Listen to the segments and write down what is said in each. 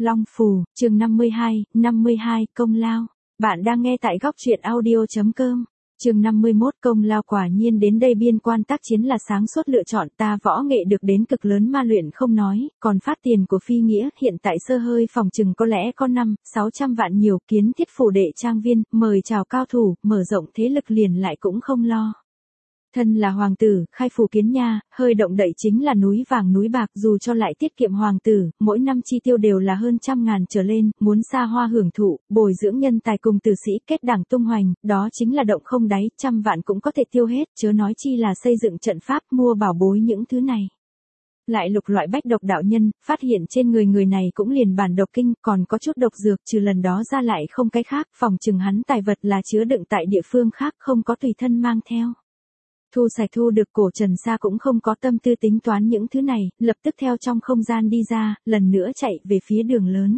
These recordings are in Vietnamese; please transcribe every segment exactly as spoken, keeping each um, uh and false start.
Long Phù, chương năm mươi hai, năm mươi hai, công lao. Bạn đang nghe tại góc truyện audio chấm com. Chương năm mươi mốt, công lao. Quả nhiên đến đây biên quan tác chiến là sáng suốt lựa chọn, ta võ nghệ được đến cực lớn ma luyện không nói, còn phát tiền của phi nghĩa, hiện tại sơ hơi phòng chừng có lẽ có năm, sáu trăm vạn nhiều, kiến thiết phủ đệ trang viên, mời chào cao thủ, mở rộng thế lực liền lại cũng không lo. Thân là hoàng tử, khai phủ kiến nha, hơi động đậy chính là núi vàng núi bạc, dù cho lại tiết kiệm hoàng tử, mỗi năm chi tiêu đều là hơn trăm ngàn trở lên, muốn xa hoa hưởng thụ, bồi dưỡng nhân tài cùng tử sĩ kết đảng tung hoành, đó chính là động không đáy, trăm vạn cũng có thể tiêu hết, chớ nói chi là xây dựng trận pháp, mua bảo bối những thứ này. Lại lục loại bách độc đạo nhân, phát hiện trên người người này cũng liền bản độc kinh, còn có chút độc dược, trừ lần đó ra lại không cái khác, phòng chừng hắn tài vật là chứa đựng tại địa phương khác, không có tùy thân mang theo. Thu sạch thu được, Cổ Trần Sa cũng không có tâm tư tính toán những thứ này, lập tức theo trong không gian đi ra, lần nữa chạy về phía đường lớn.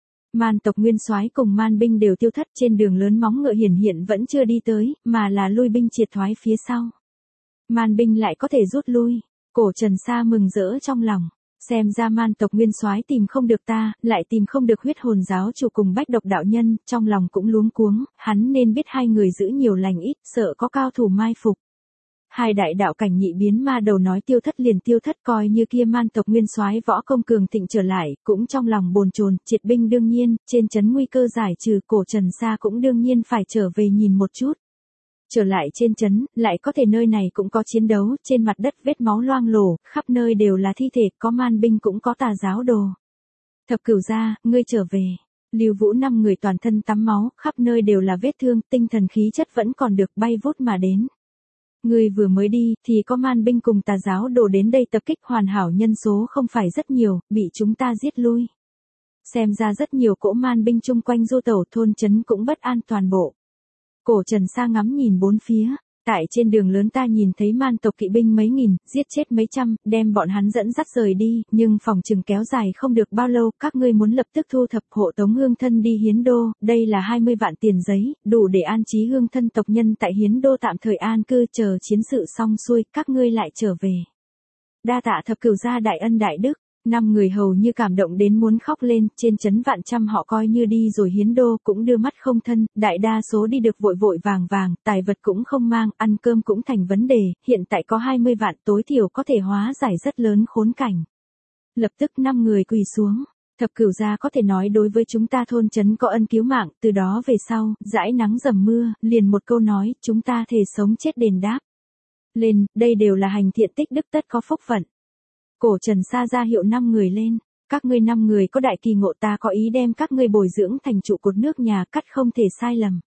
Man tộc nguyên soái cùng man binh đều tiêu thất, trên đường lớn móng ngựa hiển hiện vẫn chưa đi tới, mà là lui binh triệt thoái phía sau. Man binh lại có thể rút lui, Cổ Trần Sa mừng rỡ trong lòng. Xem ra man tộc nguyên soái tìm không được ta, lại tìm không được huyết hồn giáo chủ cùng bách độc đạo nhân, trong lòng cũng luống cuống, hắn nên biết hai người giữ nhiều lành ít, sợ có cao thủ mai phục. Hai đại đạo cảnh nhị biến ma đầu nói tiêu thất liền tiêu thất, coi như kia man tộc nguyên soái võ công cường thịnh trở lại, cũng trong lòng bồn chồn, triệt binh đương nhiên, trên trấn nguy cơ giải trừ, Cổ Trần Sa cũng đương nhiên phải trở về nhìn một chút. Trở lại trên trấn, lại có thể nơi này cũng có chiến đấu, trên mặt đất vết máu loang lổ, khắp nơi đều là thi thể, có man binh cũng có tà giáo đồ. Thập Cửu gia, ngươi trở về. Lưu Vũ năm người toàn thân tắm máu, khắp nơi đều là vết thương, tinh thần khí chất vẫn còn được, bay vút mà đến. Ngươi vừa mới đi, thì có man binh cùng tà giáo đồ đến đây tập kích, hoàn hảo nhân số không phải rất nhiều, bị chúng ta giết lui. Xem ra rất nhiều cỗ man binh chung quanh du tẩu, thôn trấn cũng bất an toàn bộ. Cổ Trần Sa ngắm nhìn bốn phía, tại trên đường lớn ta nhìn thấy man tộc kỵ binh mấy nghìn, giết chết mấy trăm, đem bọn hắn dẫn dắt rời đi, nhưng phòng chừng kéo dài không được bao lâu, các ngươi muốn lập tức thu thập hộ tống hương thân đi Hiến Đô, đây là hai mươi vạn tiền giấy, đủ để an trí hương thân tộc nhân tại Hiến Đô tạm thời an cư, chờ chiến sự xong xuôi, các ngươi lại trở về. Đa tạ Thập Cửu gia đại ân đại đức. Năm người hầu như cảm động đến muốn khóc lên, trên trấn vạn trăm họ coi như đi rồi Hiến Đô cũng đưa mắt không thân, đại đa số đi được vội vội vàng vàng, tài vật cũng không mang, ăn cơm cũng thành vấn đề, hiện tại có hai mươi vạn tối thiểu có thể hóa giải rất lớn khốn cảnh. Lập tức năm người quỳ xuống, Thập Cửu gia có thể nói đối với chúng ta thôn trấn có ân cứu mạng, từ đó về sau, dãi nắng dầm mưa, liền một câu nói, chúng ta thề sống chết đền đáp. Lên, đây đều là hành thiện tích đức tất có phúc phận. Cổ Trần Sa ra hiệu năm người lên, các ngươi năm người có đại kỳ ngộ, ta có ý đem các ngươi bồi dưỡng thành trụ cột nước nhà, cắt không thể sai lầm.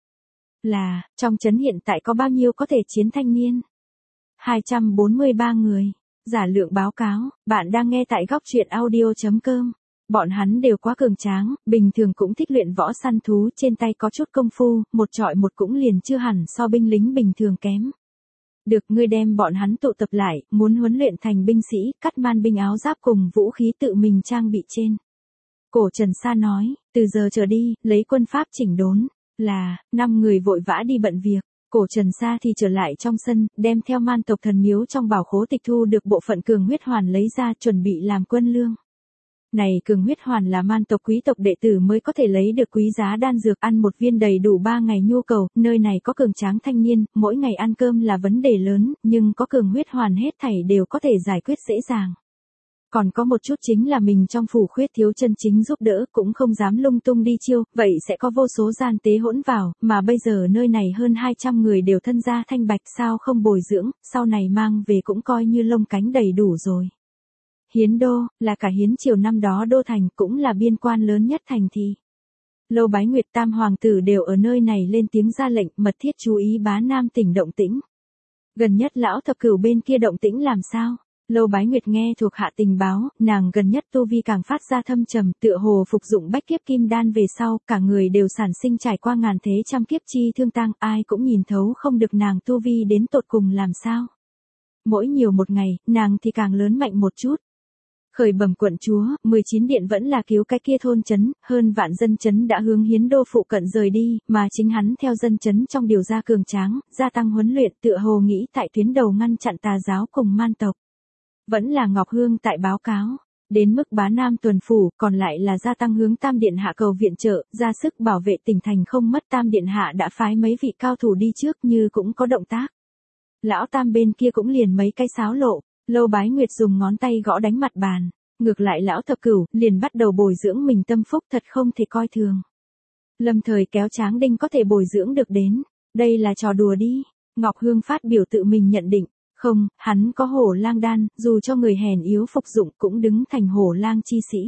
Là, trong trấn hiện tại có bao nhiêu có thể chiến thanh niên? hai trăm bốn mươi ba người. Giả Lượng báo cáo, bạn đang nghe tại góc truyện audio chấm com. Bọn hắn đều quá cường tráng, bình thường cũng thích luyện võ săn thú, trên tay có chút công phu, một trọi một cũng liền chưa hẳn so binh lính bình thường kém. Được, ngươi đem bọn hắn tụ tập lại, muốn huấn luyện thành binh sĩ, cắt man binh áo giáp cùng vũ khí tự mình trang bị trên. Cổ Trần Sa nói, từ giờ trở đi, lấy quân pháp chỉnh đốn, là, năm người vội vã đi bận việc. Cổ Trần Sa thì trở lại trong sân, đem theo man tộc thần miếu trong bảo khố tịch thu được bộ phận cường huyết hoàn lấy ra, chuẩn bị làm quân lương. Này cường huyết hoàn là man tộc quý tộc đệ tử mới có thể lấy được quý giá đan dược, ăn một viên đầy đủ ba ngày nhu cầu, nơi này có cường tráng thanh niên, mỗi ngày ăn cơm là vấn đề lớn, nhưng có cường huyết hoàn hết thảy đều có thể giải quyết dễ dàng. Còn có một chút chính là mình trong phủ khuyết thiếu chân chính giúp đỡ, cũng không dám lung tung đi chiêu, vậy sẽ có vô số gian tế hỗn vào, mà bây giờ nơi này hơn hai trăm người đều thân gia thanh bạch, sao không bồi dưỡng, sau này mang về cũng coi như lông cánh đầy đủ rồi. Hiến Đô, là cả Hiến triều năm đó đô thành, cũng là biên quan lớn nhất thành thị. Lâu Bái Nguyệt tam hoàng tử đều ở nơi này lên tiếng ra lệnh, mật thiết chú ý Bá Nam tỉnh động tĩnh. Gần nhất lão Thập Cửu bên kia động tĩnh làm sao? Lâu Bái Nguyệt nghe thuộc hạ tình báo, nàng gần nhất tu vi càng phát ra thâm trầm, tựa hồ phục dụng bách kiếp kim đan về sau, cả người đều sản sinh trải qua ngàn thế trăm kiếp chi thương tang, ai cũng nhìn thấu không được nàng tu vi đến tột cùng làm sao. Mỗi nhiều một ngày, nàng thì càng lớn mạnh một chút. Khởi bẩm quận chúa, mười chín điện vẫn là cứu cái kia thôn trấn, hơn vạn dân trấn đã hướng Hiến Đô phụ cận rời đi, mà chính hắn theo dân trấn trong điều ra cường tráng, gia tăng huấn luyện, tựa hồ nghĩ tại tuyến đầu ngăn chặn tà giáo cùng man tộc. Vẫn là Ngọc Hương tại báo cáo, Đến mức bá Nam tuần phủ, còn lại là gia tăng hướng Tam Điện Hạ cầu viện trợ, ra sức bảo vệ tỉnh thành không mất. Tam Điện Hạ đã phái mấy vị cao thủ đi trước như cũng có động tác. Lão Tam bên kia cũng liền mấy cái xáo lộ, Lâu Bái Nguyệt dùng ngón tay gõ đánh mặt bàn. Ngược lại lão thập cửu, liền bắt đầu bồi dưỡng mình tâm phúc thật không thể coi thường. Lâm thời kéo Tráng Đinh có thể bồi dưỡng được đến, đây là trò đùa đi. Ngọc Hương phát biểu tự mình nhận định, không, hắn có hổ lang đan, dù cho người hèn yếu phục dụng cũng đứng thành hổ lang chi sĩ.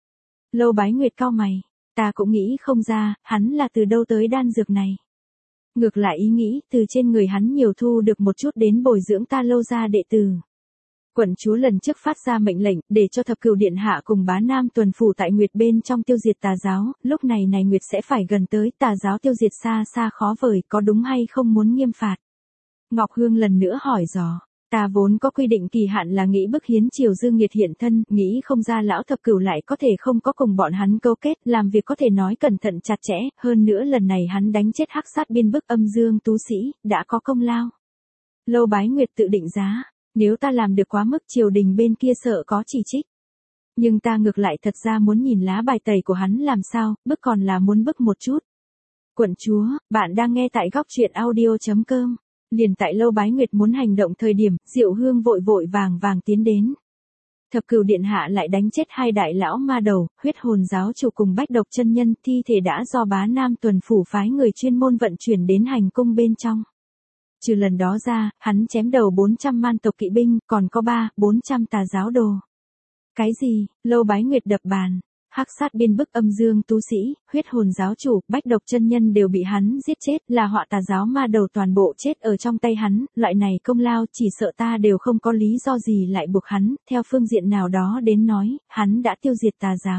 Lâu Bái Nguyệt cau mày, ta cũng nghĩ không ra, hắn là từ đâu tới đan dược này. Ngược lại ý nghĩ, từ trên người hắn nhiều thu được một chút đến bồi dưỡng ta Lâu gia đệ tử. Quận chúa lần trước phát ra mệnh lệnh, để cho thập cửu điện hạ cùng bá Nam tuần phủ tại Nguyệt bên trong tiêu diệt tà giáo, lúc này này Nguyệt sẽ phải gần tới, tà giáo tiêu diệt xa xa khó vời, có đúng hay không muốn nghiêm phạt. Ngọc Hương lần nữa hỏi dò, ta vốn có quy định kỳ hạn là nghĩ bức hiến triều Dương Nghiệt hiện thân, nghĩ không ra lão thập cửu lại có thể không có cùng bọn hắn câu kết, làm việc có thể nói cẩn thận chặt chẽ, hơn nữa lần này hắn đánh chết hắc sát biên bức âm dương tú sĩ, đã có công lao. Lâu Bái Nguyệt tự định giá, nếu ta làm được quá mức triều đình bên kia sợ có chỉ trích. Nhưng ta ngược lại thật ra muốn nhìn lá bài tẩy của hắn làm sao, bức còn là muốn bức một chút. Quận chúa, bạn đang nghe tại góc truyện audio chấm com. Liền tại Lâu Bái Nguyệt muốn hành động thời điểm, Diệu Hương vội vội vàng vàng tiến đến. Thập cửu điện hạ lại đánh chết hai đại lão ma đầu, huyết hồn giáo chủ cùng bách độc chân nhân, thi thể đã do bá Nam tuần phủ phái người chuyên môn vận chuyển đến hành cung bên trong. Trừ lần đó ra, hắn chém đầu bốn trăm man tộc kỵ binh, còn có ba, bốn trăm tà giáo đồ. Cái gì? Lâu Bái Nguyệt đập bàn. Hắc sát biên bức âm dương tú sĩ, huyết hồn giáo chủ, bách độc chân nhân đều bị hắn giết chết, là họa tà giáo ma đầu toàn bộ chết ở trong tay hắn, loại này công lao chỉ sợ ta đều không có lý do gì lại buộc hắn, theo phương diện nào đó đến nói, hắn đã tiêu diệt tà giáo.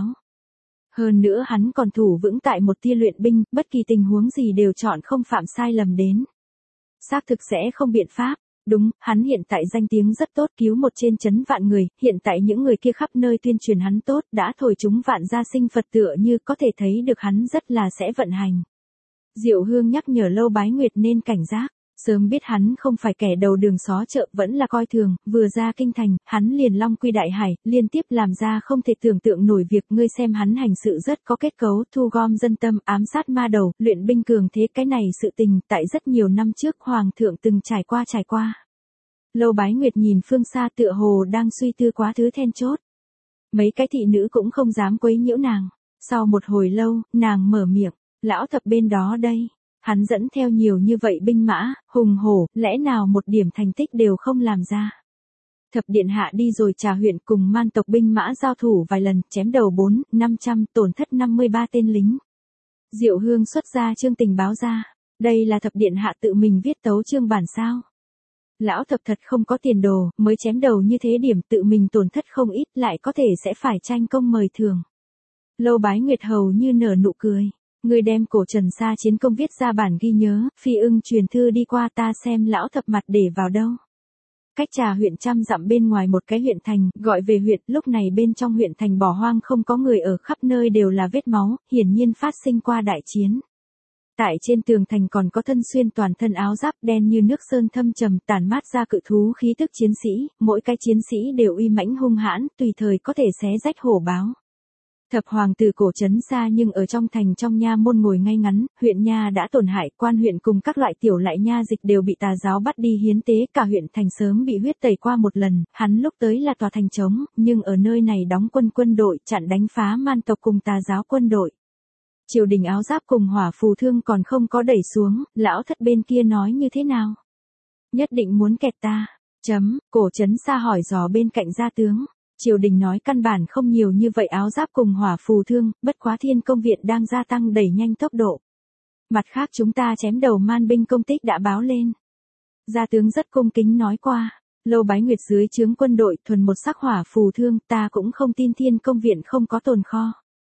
Hơn nữa hắn còn thủ vững tại một tia luyện binh, bất kỳ tình huống gì đều chọn không phạm sai lầm đến. Xác thực sẽ không biện pháp. Đúng, hắn hiện tại danh tiếng rất tốt, cứu một trên chấn vạn người, hiện tại những người kia khắp nơi tuyên truyền hắn tốt, đã thổi chúng vạn gia sinh Phật tựa như có thể thấy được hắn rất là sẽ vận hành. Diệu Hương nhắc nhở Lâu Bái Nguyệt nên cảnh giác, sớm biết hắn không phải kẻ đầu đường xó chợ vẫn là coi thường, vừa ra kinh thành, hắn liền long quy đại hải, liên tiếp làm ra không thể tưởng tượng nổi việc, ngươi xem hắn hành sự rất có kết cấu, thu gom dân tâm, ám sát ma đầu, luyện binh cường thế, cái này sự tình, tại rất nhiều năm trước Hoàng thượng từng trải qua trải qua. Lâu Bái Nguyệt nhìn phương xa tựa hồ đang suy tư quá thứ then chốt. Mấy cái thị nữ cũng không dám quấy nhiễu nàng. Sau một hồi lâu, nàng mở miệng, lão thập bên đó đây. Hắn dẫn theo nhiều như vậy binh mã, hùng hổ, lẽ nào một điểm thành tích đều không làm ra. Thập điện hạ đi rồi Trà huyện cùng man tộc binh mã giao thủ vài lần, chém đầu bốn, năm trăm, tổn thất năm mươi ba tên lính. Diệu Hương xuất ra chương tình báo ra. Đây là thập điện hạ tự mình viết tấu chương bản sao. Lão thập thật không có tiền đồ, mới chém đầu như thế điểm tự mình tổn thất không ít lại có thể sẽ phải tranh công mời thưởng. Lâu Bái Nguyệt hầu như nở nụ cười. Người đem cổ Trần Sa chiến công viết ra bản ghi nhớ, Phi Ưng truyền thư đi qua ta xem lão thập mặt để vào đâu. Cách Trà huyện trăm dặm bên ngoài một cái huyện thành, gọi về huyện, lúc này bên trong huyện thành bỏ hoang không có người ở, khắp nơi đều là vết máu, hiển nhiên phát sinh qua đại chiến. Tại trên tường thành còn có thân xuyên toàn thân áo giáp đen như nước sơn thâm trầm, tản mát ra cự thú khí tức chiến sĩ, mỗi cái chiến sĩ đều uy mãnh hung hãn, tùy thời có thể xé rách hổ báo. Thập hoàng tử cổ trấn xa nhưng ở trong thành trong nha môn ngồi ngay ngắn, huyện nha đã tổn hại, quan huyện cùng các loại tiểu lại nha dịch đều bị tà giáo bắt đi hiến tế, cả huyện thành sớm bị huyết tẩy qua một lần, hắn lúc tới là tòa thành trống, nhưng ở nơi này đóng quân quân đội, chặn đánh phá man tộc cùng tà giáo quân đội. Triều đình áo giáp cùng hỏa phù thương còn không có đẩy xuống, lão thất bên kia nói như thế nào? Nhất định muốn kẹt ta. Chấm, cổ trấn xa hỏi dò bên cạnh gia tướng. Triều đình nói căn bản không nhiều như vậy áo giáp cùng hỏa phù thương, bất quá Thiên Công viện đang gia tăng đẩy nhanh tốc độ. Mặt khác chúng ta chém đầu man binh công tích đã báo lên. Gia tướng rất cung kính nói qua, Lâu Bái Nguyệt dưới trướng quân đội thuần một sắc hỏa phù thương, ta cũng không tin Thiên Công viện không có tồn kho.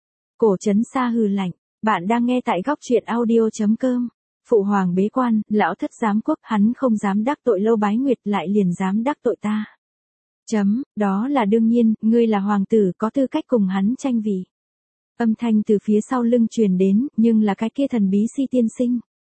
Cổ trấn xa hừ lạnh, bạn đang nghe tại góc truyện audio chấm com. Phụ hoàng bế quan, lão thất giám quốc, hắn không dám đắc tội Lâu Bái Nguyệt lại liền dám đắc tội ta. Chấm, đó là đương nhiên, ngươi là hoàng tử có tư cách cùng hắn tranh vị. Âm thanh từ phía sau lưng truyền đến, nhưng là cái kia thần bí Si tiên sinh.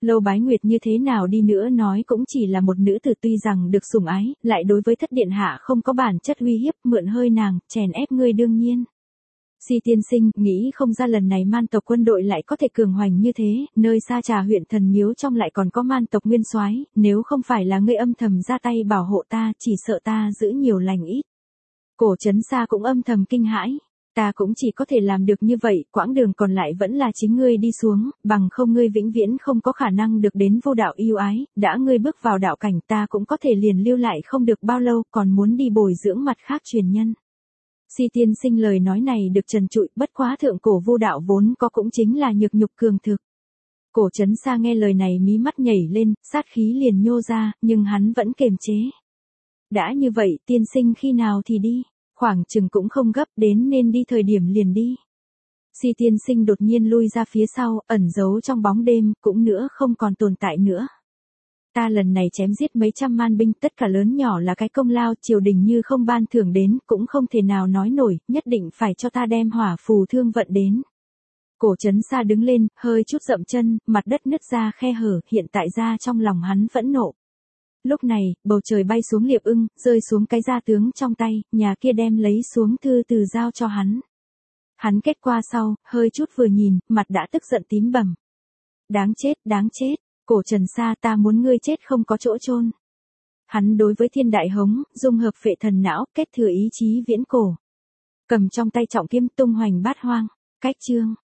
Lâu Bái Nguyệt như thế nào đi nữa nói cũng chỉ là một nữ tử tuy rằng được sủng ái, lại đối với thất điện hạ không có bản chất uy hiếp, mượn hơi nàng, chèn ép ngươi đương nhiên. Si tiên sinh, nghĩ không ra lần này man tộc quân đội lại có thể cường hoành như thế, nơi Sa Trà huyện thần miếu trong lại còn có man tộc nguyên soái, nếu không phải là ngươi âm thầm ra tay bảo hộ ta, chỉ sợ ta giữ nhiều lành ít. Cổ Trấn Sa cũng âm thầm kinh hãi. Ta cũng chỉ có thể làm được như vậy, quãng đường còn lại vẫn là chính ngươi đi xuống, bằng không ngươi vĩnh viễn không có khả năng được đến vô đạo yêu ái, đã ngươi bước vào đạo cảnh ta cũng có thể liền lưu lại không được bao lâu, còn muốn đi bồi dưỡng mặt khác truyền nhân. Si tiên sinh lời nói này được trần trụi, bất quá thượng cổ vô đạo vốn có cũng chính là nhược nhục cường thực. Cổ Trấn Sa nghe lời này mí mắt nhảy lên, sát khí liền nhô ra, nhưng hắn vẫn kềm chế. Đã như vậy, tiên sinh khi nào thì đi? Khoảng chừng cũng không gấp, đến nên đi thời điểm liền đi. Si tiên sinh đột nhiên lui ra phía sau, ẩn giấu trong bóng đêm, cũng nữa không còn tồn tại nữa. Ta lần này chém giết mấy trăm man binh, tất cả lớn nhỏ là cái công lao, triều đình như không ban thưởng đến, cũng không thể nào nói nổi, nhất định phải cho ta đem hỏa phù thương vận đến. Cổ Trấn Sa đứng lên, hơi chút dậm chân, mặt đất nứt ra khe hở, hiện tại ra trong lòng hắn phẫn nộ. Lúc này, bầu trời bay xuống liệp ưng, rơi xuống cái gia tướng trong tay, nhà kia đem lấy xuống thư từ giao cho hắn. Hắn kết qua sau, hơi chút vừa nhìn, mặt đã tức giận tím bầm. Đáng chết, đáng chết, Cổ Trần Sa, ta muốn ngươi chết không có chỗ chôn. Hắn đối với thiên đại hống, dung hợp phệ thần não, kết thừa ý chí viễn cổ. Cầm trong tay trọng kiếm tung hoành bát hoang, cách chương.